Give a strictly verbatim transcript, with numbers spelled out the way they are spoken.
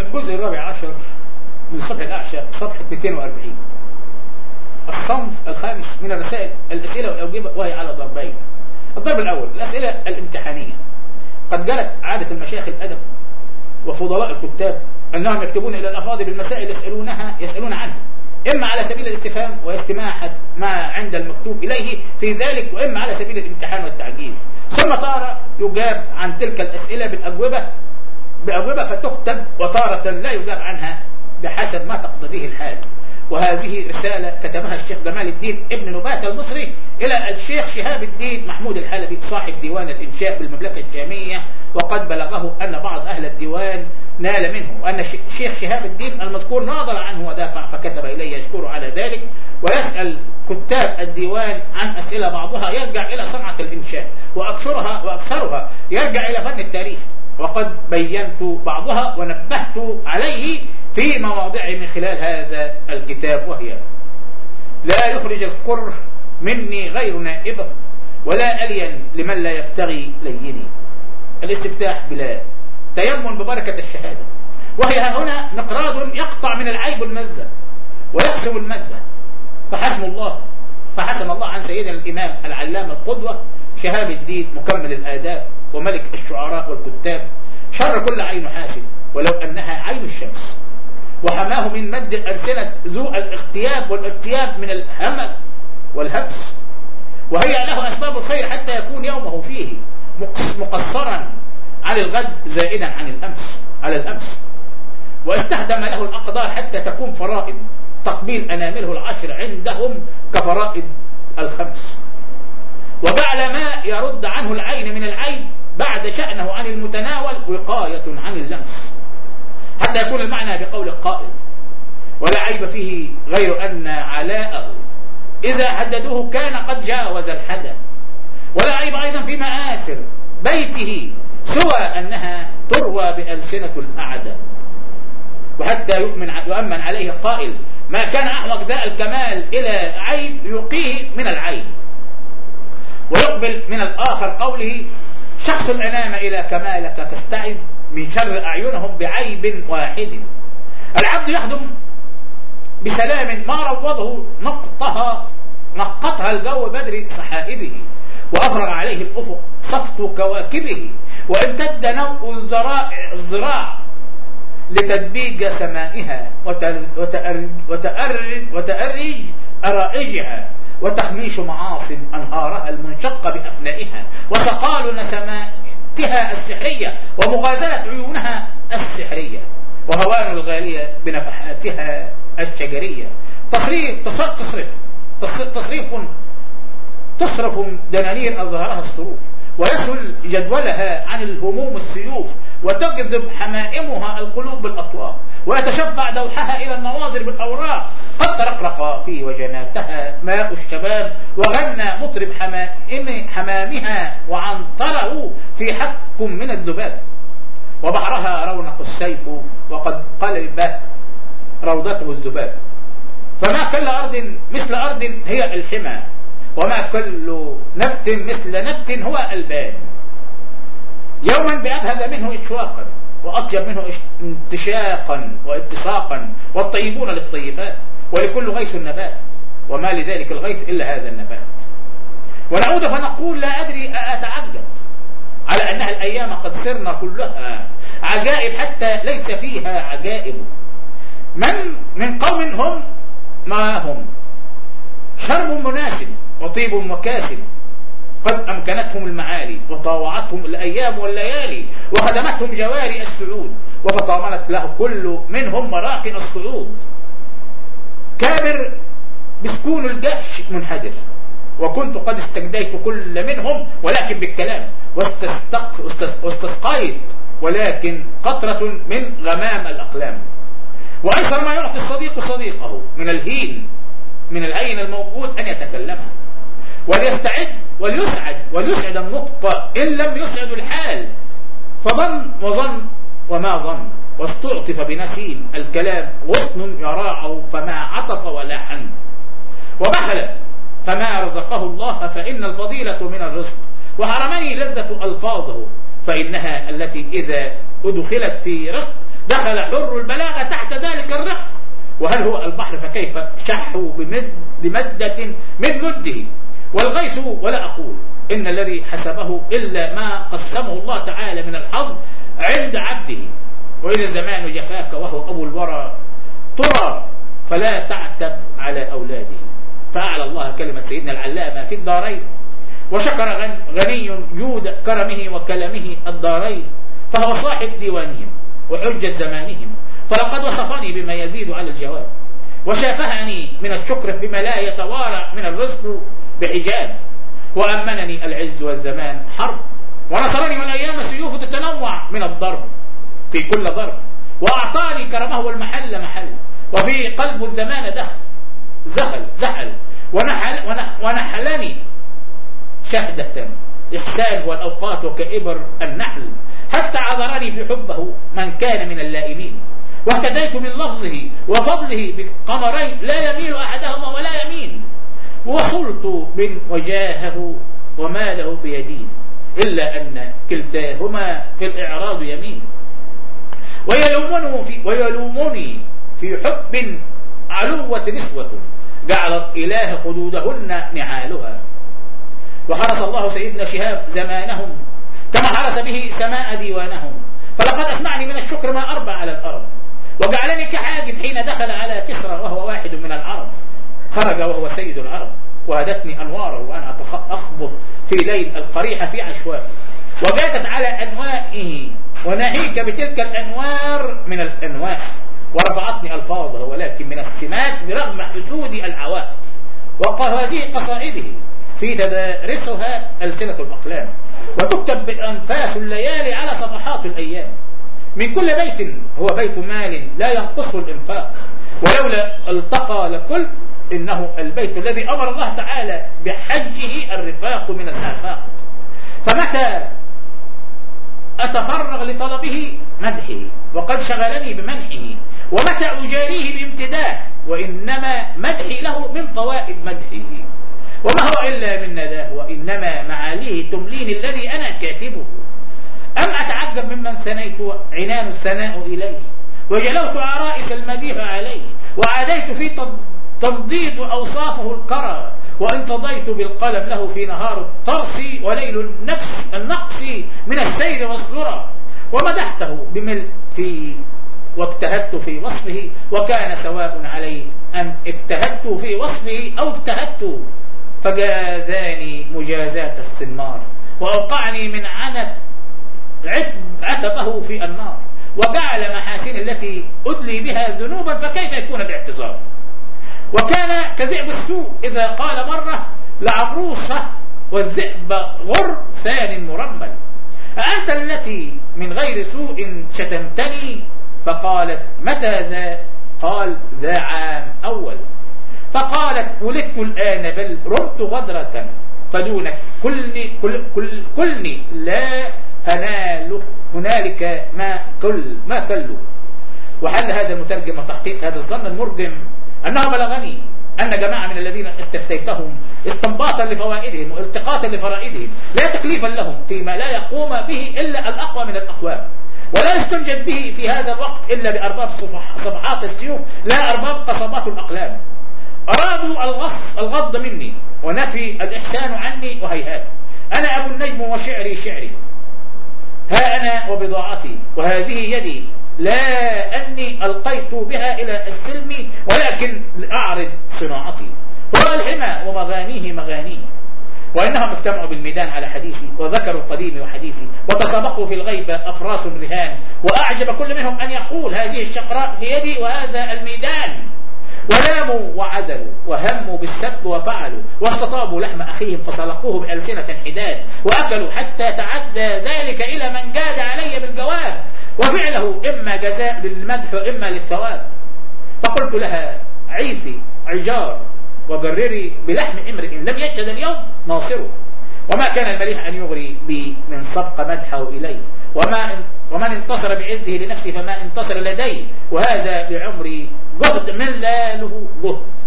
الجزء الرابع عشر من صفحة الأعشى صفحة مئتين وأربعين. الصنف الخامس من الرسائل الأسئلة والأجوبة وهي على ضربين. الضرب الأول الأسئلة الامتحانية. قد جرت عادة المشايخ الأدب وفضلاء الكتاب أنهم يكتبون إلى الأفاضل بالمسائل يسألونها يسألون عنها، إما على سبيل الاستفهام واستماع ما عند المكتوب إليه في ذلك، وإما على سبيل الامتحان والتعجيز. ثم تارة يجاب عن تلك الأسئلة بالأجوبة بأجوبة فتكتب، وتارة لا يجاب عنها بحسب ما تقتضيه الحال. وهذه رسالة كتبها الشيخ جمال الدين ابن نبات المصري إلى الشيخ شهاب الدين محمود الحلبي صاحب ديوان الإنشاء بالمملكة الشامية، وقد بلغه أن بعض أهل الديوان نال منه، وأن الشيخ شهاب الدين المذكور ناضل عنه ودافع، فكتب إليه يشكر على ذلك، ويسأل كتاب الديوان عن أسئلة بعضها يرجع إلى صنعة الإنشاء، وأكثرها وأكثرها يرجع إلى فن التاريخ، وقد بينت بعضها ونبهت عليه في مواضع من خلال هذا الكتاب، وهي: لا يخرج القر مني غير نائبه، ولا ألين لمن لا يبتغي ليني. الاستفتاح بلا تيمم ببركة الشهادة، وهي هنا مقراض يقطع من العيب المزة ويقسم المزة. فحسن الله فحسن الله عن سيدنا الإمام العلامة القدوة شهاب الدين مكمل الآداب وملك الشعراء والكتاب شر كل عين حاسد ولو أنها عين الشمس، وحماه من مد ألسنة ذو الاغتياب والاغتياب من الهمل والهبس، وهي له أسباب الخير حتى يكون يومه فيه مقصرا عن الغد زائدا عن الأمس على الأمس، واستخدم له الأقدار حتى تكون فرائض تقبيل أنامله العشر عندهم كفرائض الخمس، وجعل ما يرد عنه العين من العين بعد شأنه عن المتناول وقاية عن اللمس، حتى يكون المعنى بقول القائل: ولا عيب فيه غير أن علاءه إذا حددوه كان قد جاوز الحد، ولا عيب أيضا في مآثر بيته سوى أنها تروى بألسنة الأعداء، وحتى يؤمن يؤمن عليه قائل: ما كان أحوج داء الكمال إلى عيب يقيه من العيب. ويقبل من الآخر قوله: شخص الأنام إلى كمالك تستعد من شر أعينهم بعيب واحد. العبد يخدم بسلام ما روضه نقطها نقطها الجو بدر سحائبه، وأفرغ عليه الأفق صفت كواكبه، وامتد نوء الذراع لتدبيج سمائها وتأرج, وتأرج, وتأرج أرائجها، وتخميش معاص أنهارها المنشقة بأفنائها، وتقال نسماتها السحرية، ومغازلة عيونها السحرية، وهوان الغالية بنفحاتها الشجرية. تصريف تصرف تصريف تصرف دنانير أظهرها الصروف، ويسهل جدولها عن الهموم السيوف، وتجذب حمائمها القلوب بالأطواق، ويتشبع دوحها إلى النواظر بالأوراق. قد ترقرق في وجناتها ماء الشباب، وغنى مطرب حمائم حمامها وعنطره في حك من الذباب، وبحرها رونق السيف وقد قلب روضته الذباب. فما كل أرض مثل أرض هي الحمى، وما كل نبت مثل نبت هو البان. يوما بأبهد منه إشواقا، وأطيب منه انتشاقا واتساقا، والطيبون للطيبات، ولكل غيث النبات، وما لذلك الغيث إلا هذا النبات. ونعود فنقول: لا أدري أتعجب على أنها الأيام قد صرنا كلها عجائب حتى ليس فيها عجائب. من من قوم هم ما هم شرم مناسب وطيب مكاسب، قد أمكنتهم المعالي وطاوعتهم الأيام والليالي، وخدمتهم جواري السعود، وتطامنت له كل منهم مراقن الصعود. كابر بسكون الجأش منحدر، وكنت قد استجديت كل منهم ولكن بالكلام، واستسقيت ولكن قطرة من غمام الأقلام. وأيسر ما يعطي الصديق صديقه من الهين من الهين الموقوت أن يتكلمها، وليستعد وليسعد وليسعد النطق إن لم يسعد الحال، فظن وظن وما ظن، واستعطف بنسيم الكلام غصن يراعه فما عطف ولا حن، وبخل فما رزقه الله، فإن الفضيلة من الرزق، وحرمني لذة ألفاظه، فإنها التي إذا أدخلت في رزق دخل حر البلاغة تحت ذلك الرق. وهل هو البحر فكيف شحوا بمد بمدة من مده والغيث. ولا أقول إن الذي حسبه إلا ما قسمه الله تعالى من الحظ عند عبده. وإذا الزمان جفاك وهو أبو الورى ترى فلا تعتب على أولاده. فأعلى الله كلمة سيدنا العلامة في الدارين، وشكر غني جود كرمه وكلمه الدارين، فهو صاحب ديوانهم وحجة زمانهم. فلقد وصفني بما يزيد على الجواب، وشافهني من الشكر بما لا يتوارى من الرزق بحجاب، وأمنني العز والزمان حرب، ونصرني والأيام سيوف تتنوع من الضرب في كل ضرب، وأعطاني كرمه والمحل محل، وفي قلب الزمان دخل زهل زهل ونحل ونحلني شهدة إحسان والأوقات وكإبر النحل، حتى عذرني في حبه من كان من اللائمين، واهتديت من لفظه وفضله بقمرين لا يميل أحدهما ولا يمين، وصلت من وجاهه وما له بيدين، إلا أن كلتاهما في الإعراض يمين، ويلومني في, ويلومني في حب علوة نسوة جعلت إله حدودهن نعالها. وحرس الله سيدنا شهاب زمانهم كما حرس به سماء ديوانهم، فلقد أسمعني من الشكر ما أربع على الأرض، وجعلني كحاجب حين دخل على كسرى وهو واحد من العرب، خرج وهو سيد العرب، وهدتني أنواره وأنا أخبط في ليل القريحة في عشواء، وجادت على أنوائه وناهيك بتلك الأنوار من الأنواع، ورفعتني ألفاظه ولكن من السمات برغم حسود العواء. وهذه قصائده في تدارسها ألسنة الأقلام، وتكتب بأنفاس الليالي على صفحات الأيام. من كل بيت هو بيت مال لا ينقصه الإنفاق، ولولا التقى لكل إنه البيت الذي أمر الله تعالى بحجه الرفاق من الآفاق. فمتى أتفرغ لطلبه مدحه وقد شغلني بمنحه، ومتى أجاريه بامتداح وإنما مدحي له من فوائد مدحه، وما هو إلا من نداه وإنما معاليه تملين الذي أنا كاتبه. أم أتعجب ممن ثنيت عنان الثناء إليه، وجلوت عرائس المديح عليه، وعاديت في تمضيد أوصافه الكرى، وانتضيت بالقلم له في نهار الطرس وليل النفس النقص من السير والسرى، ومدحته بملء في واجتهدت في وصفه، وكان سواء علي أن اجتهدت في وصفه أو اجتهدت، فجازاني مجازات السنار، وأوقعني من عنت عتبه في النار، وجعل محاسن التي أدلي بها ذنوبا فكيف يكون باعتذار. وكان كذئب السوء إذا قال مرة لعروسة والذئب غر ثان مرمل، أأنت التي من غير سوء شتمتني؟ فقالت متى ذا؟ قال ذا عام أول. فقالت ولدت الآن بل رمت غدرة، فدونك كلني, كل كل كلني لا أنال هنالك ما كل ما كله. وحل هذا المترجم وتحقيق هذا الظن المرجم أنه بلغني أن جماعة من الذين استفتيتهم استنباطا لفوائدهم والتقاطا لفرائدهم لا تكليفا لهم فيما لا يقوم به إلا الأقوى من الأقوام، ولا يستنجد به في هذا الوقت إلا بأرباب صفحات السيوف لا أرباب قصبات الأقلام، أرادوا الغص الغض مني ونفي الإحسان عني، وهيهات أنا أبو النجم وشعري شعري، ها أنا وبضاعتي وهذه يدي، لا أني ألقيت بها إلى السلم ولكن لأعرض صناعتي، هو الحمى ومغانيه مغانيه. وإنهم اجتمعوا بالميدان على حديثي، وذكروا قديمي وحديثي، وتسابقوا في الغيبة أفراس الرهان، وأعجب كل منهم أن يقول هذه الشقراء في يدي وهذا الميدان. وناموا وعدلوا وهموا بالسب وفعلوا، واستطابوا لحم أخيهم فطلقوه بألسنة حداد، وأكلوا حتى تعدى ذلك إلى من جاد علي بالجواب، وفعله إما جزاء للمدح وإما للثواب. فقلت لها عيثي عجار وجرري بلحم امرئ لم يشهد اليوم ناصره، وما كان المليح أن يغري بي من سبق مدحه إليه، وما ومن انتصر بعزه لنفسه فما انتصر لديه، وهذا بعمري جهد من لا له جهد.